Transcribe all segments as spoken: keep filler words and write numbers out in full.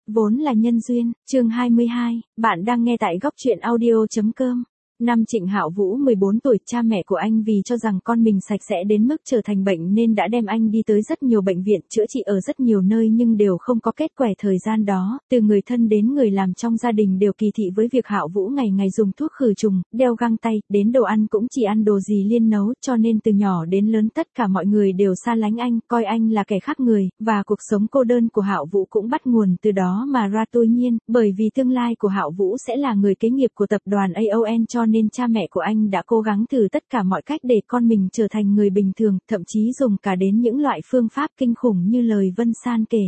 Vốn là nhân duyên, chương hai mươi hai, bạn đang nghe tại góc truyện audio.com. Năm Trịnh Hạo Vũ mười bốn tuổi, cha mẹ của anh vì cho rằng con mình sạch sẽ đến mức trở thành bệnh nên đã đem anh đi tới rất nhiều bệnh viện, chữa trị ở rất nhiều nơi nhưng đều không có kết quả. Thời gian đó, từ người thân đến người làm trong gia đình đều kỳ thị với việc Hạo Vũ ngày ngày dùng thuốc khử trùng, đeo găng tay, đến đồ ăn cũng chỉ ăn đồ gì Liên nấu, cho nên từ nhỏ đến lớn tất cả mọi người đều xa lánh anh, coi anh là kẻ khác người, và cuộc sống cô đơn của Hạo Vũ cũng bắt nguồn từ đó mà ra. Tuy nhiên, bởi vì tương lai của Hạo Vũ sẽ là người kế nghiệp của tập đoàn a o en cho nên cha mẹ của anh đã cố gắng thử tất cả mọi cách để con mình trở thành người bình thường, thậm chí dùng cả đến những loại phương pháp kinh khủng như lời Vân San kể.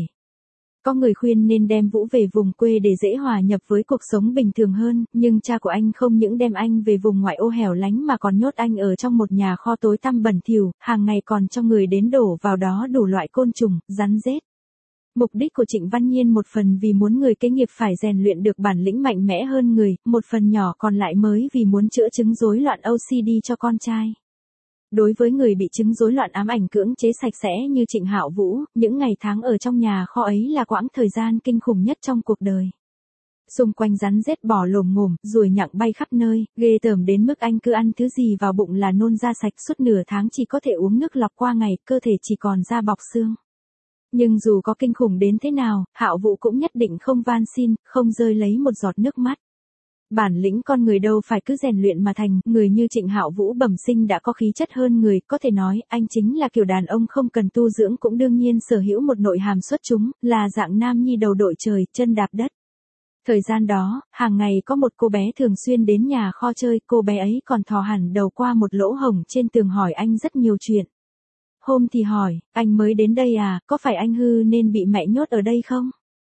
Có người khuyên nên đem Vũ về vùng quê để dễ hòa nhập với cuộc sống bình thường hơn, nhưng cha của anh không những đem anh về vùng ngoại ô hẻo lánh mà còn nhốt anh ở trong một nhà kho tối tăm bẩn thỉu, hàng ngày còn cho người đến đổ vào đó đủ loại côn trùng, rắn rết. Mục đích của Trịnh Văn Nhiên một phần vì muốn người kế nghiệp phải rèn luyện được bản lĩnh mạnh mẽ hơn người, một phần nhỏ còn lại mới vì muốn chữa chứng rối loạn ô xê đê cho con trai. Đối với người bị chứng rối loạn ám ảnh cưỡng chế sạch sẽ như Trịnh Hạo Vũ, những ngày tháng ở trong nhà kho ấy là quãng thời gian kinh khủng nhất trong cuộc đời. Xung quanh rắn rết bò lồm ngồm, ruồi nhặng bay khắp nơi, ghê tởm đến mức anh cứ ăn thứ gì vào bụng là nôn ra sạch, suốt nửa tháng chỉ có thể uống nước lọc qua ngày, cơ thể chỉ còn da bọc xương. Nhưng dù có kinh khủng đến thế nào, Hạo Vũ cũng nhất định không van xin, không rơi lấy một giọt nước mắt. Bản lĩnh con người đâu phải cứ rèn luyện mà thành, người như Trịnh Hạo Vũ bẩm sinh đã có khí chất hơn người, có thể nói, anh chính là kiểu đàn ông không cần tu dưỡng cũng đương nhiên sở hữu một nội hàm xuất chúng, là dạng nam nhi đầu đội trời, chân đạp đất. Thời gian đó, hàng ngày có một cô bé thường xuyên đến nhà kho chơi, cô bé ấy còn thò hẳn đầu qua một lỗ hổng trên tường hỏi anh rất nhiều chuyện. Hôm thì hỏi, anh mới đến đây à, có phải anh hư nên bị mẹ nhốt ở đây không?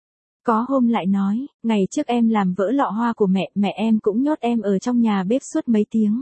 Có hôm lại nói, ngày trước em làm vỡ lọ hoa của mẹ, mẹ em cũng nhốt em ở trong nhà bếp suốt mấy tiếng.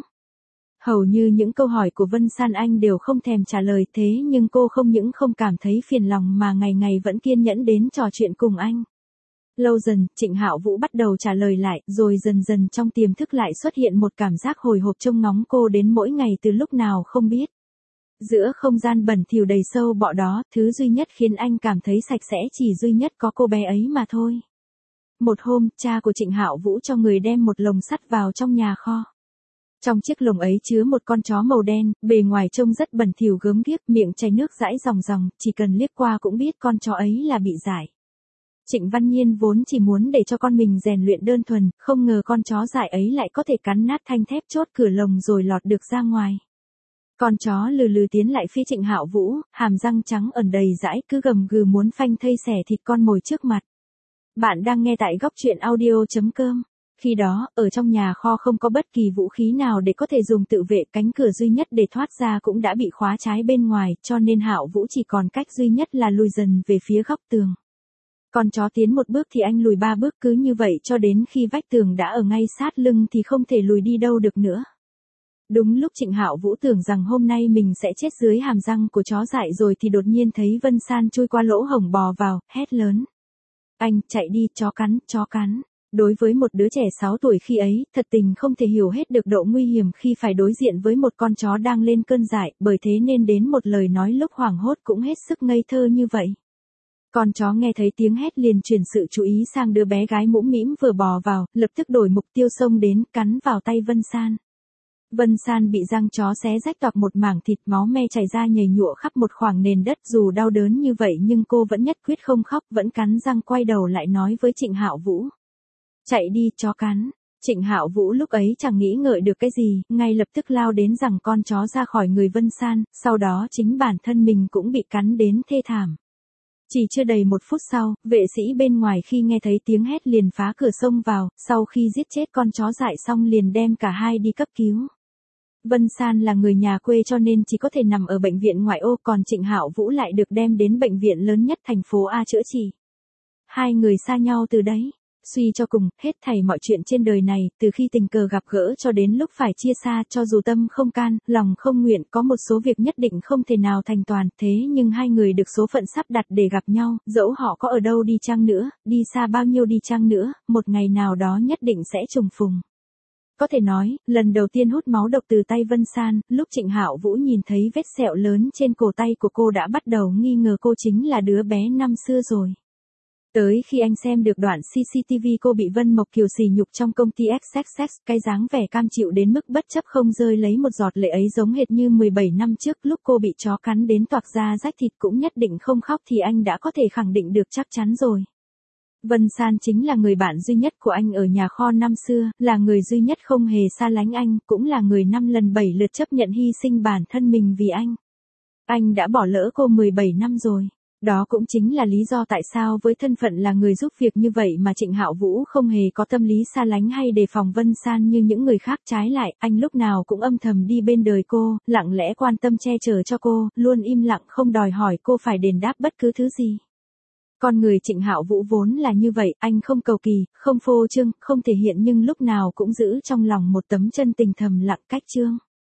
Hầu như những câu hỏi của Vân San anh đều không thèm trả lời, thế nhưng cô không những không cảm thấy phiền lòng mà ngày ngày vẫn kiên nhẫn đến trò chuyện cùng anh. Lâu dần, Trịnh Hạo Vũ bắt đầu trả lời lại, rồi dần dần trong tiềm thức lại xuất hiện một cảm giác hồi hộp trông ngóng cô đến mỗi ngày từ lúc nào không biết. Giữa không gian bẩn thỉu đầy sâu bọ đó, thứ duy nhất khiến anh cảm thấy sạch sẽ chỉ duy nhất có cô bé ấy mà thôi. Một hôm, cha của Trịnh Hạo Vũ cho người đem một lồng sắt vào trong nhà kho. Trong chiếc lồng ấy chứa một con chó màu đen, bề ngoài trông rất bẩn thỉu gớm ghiếc, miệng chảy nước dãi ròng ròng, chỉ cần liếc qua cũng biết con chó ấy là bị dại. Trịnh Văn Nhiên vốn chỉ muốn để cho con mình rèn luyện đơn thuần, không ngờ con chó dại ấy lại có thể cắn nát thanh thép chốt cửa lồng rồi lọt được ra ngoài. Con chó lừ lừ tiến lại phía Trịnh Hạo Vũ, hàm răng trắng ẩn đầy dãi, cứ gầm gừ muốn phanh thây xẻ thịt con mồi trước mặt. Bạn đang nghe tại góc truyện audio.com. Khi đó, ở trong nhà kho không có bất kỳ vũ khí nào để có thể dùng tự vệ, cánh cửa duy nhất để thoát ra cũng đã bị khóa trái bên ngoài, cho nên Hạo Vũ chỉ còn cách duy nhất là lùi dần về phía góc tường. Con chó tiến một bước thì anh lùi ba bước, cứ như vậy cho đến khi vách tường đã ở ngay sát lưng thì không thể lùi đi đâu được nữa. Đúng lúc Trịnh Hạo Vũ tưởng rằng hôm nay mình sẽ chết dưới hàm răng của chó dại rồi thì đột nhiên thấy Vân San chui qua lỗ hổng bò vào, hét lớn. Anh, chạy đi, chó cắn, chó cắn. Đối với một đứa trẻ sáu tuổi khi ấy, thật tình không thể hiểu hết được độ nguy hiểm khi phải đối diện với một con chó đang lên cơn dại, bởi thế nên đến một lời nói lúc hoảng hốt cũng hết sức ngây thơ như vậy. Con chó nghe thấy tiếng hét liền chuyển sự chú ý sang đứa bé gái mũm mĩm vừa bò vào, lập tức đổi mục tiêu xông đến, cắn vào tay Vân San. Vân San bị răng chó xé rách toạc một mảng thịt, máu me chảy ra nhầy nhụa khắp một khoảng nền đất, dù đau đớn như vậy nhưng cô vẫn nhất quyết không khóc, vẫn cắn răng quay đầu lại nói với Trịnh Hạo Vũ. Chạy đi, chó cắn. Trịnh Hạo Vũ lúc ấy chẳng nghĩ ngợi được cái gì, ngay lập tức lao đến giằng con chó ra khỏi người Vân San, sau đó chính bản thân mình cũng bị cắn đến thê thảm. Chỉ chưa đầy một phút sau, vệ sĩ bên ngoài khi nghe thấy tiếng hét liền phá cửa xông vào, sau khi giết chết con chó dại xong liền đem cả hai đi cấp cứu. Vân San là người nhà quê cho nên chỉ có thể nằm ở bệnh viện ngoại ô, còn Trịnh Hạo Vũ lại được đem đến bệnh viện lớn nhất thành phố A chữa trị. Hai người xa nhau từ đấy. Suy cho cùng, hết thảy mọi chuyện trên đời này, từ khi tình cờ gặp gỡ cho đến lúc phải chia xa, cho dù tâm không can, lòng không nguyện, có một số việc nhất định không thể nào thành toàn, thế nhưng hai người được số phận sắp đặt để gặp nhau, dẫu họ có ở đâu đi chăng nữa, đi xa bao nhiêu đi chăng nữa, một ngày nào đó nhất định sẽ trùng phùng. Có thể nói, lần đầu tiên hút máu độc từ tay Vân San, lúc Trịnh Hạo Vũ nhìn thấy vết sẹo lớn trên cổ tay của cô đã bắt đầu nghi ngờ cô chính là đứa bé năm xưa rồi. Tới khi anh xem được đoạn xê xê tê vê cô bị Vân Mộc Kiều sỉ nhục trong công ty ích ích ích, cái dáng vẻ cam chịu đến mức bất chấp không rơi lấy một giọt lệ ấy giống hệt như mười bảy năm trước lúc cô bị chó cắn đến toạc da rách thịt cũng nhất định không khóc thì anh đã có thể khẳng định được chắc chắn rồi. Vân San chính là người bạn duy nhất của anh ở nhà kho năm xưa, là người duy nhất không hề xa lánh anh, cũng là người năm lần bảy lượt chấp nhận hy sinh bản thân mình vì anh. Anh đã bỏ lỡ cô mười bảy năm rồi. Đó cũng chính là lý do tại sao với thân phận là người giúp việc như vậy mà Trịnh Hạo Vũ không hề có tâm lý xa lánh hay đề phòng Vân San như những người khác, trái lại, anh lúc nào cũng âm thầm đi bên đời cô, lặng lẽ quan tâm che chở cho cô, luôn im lặng không đòi hỏi cô phải đền đáp bất cứ thứ gì. Con người Trịnh Hạo Vũ vốn là như vậy, anh không cầu kỳ, không phô trương, không thể hiện nhưng lúc nào cũng giữ trong lòng một tấm chân tình thầm lặng cách trương.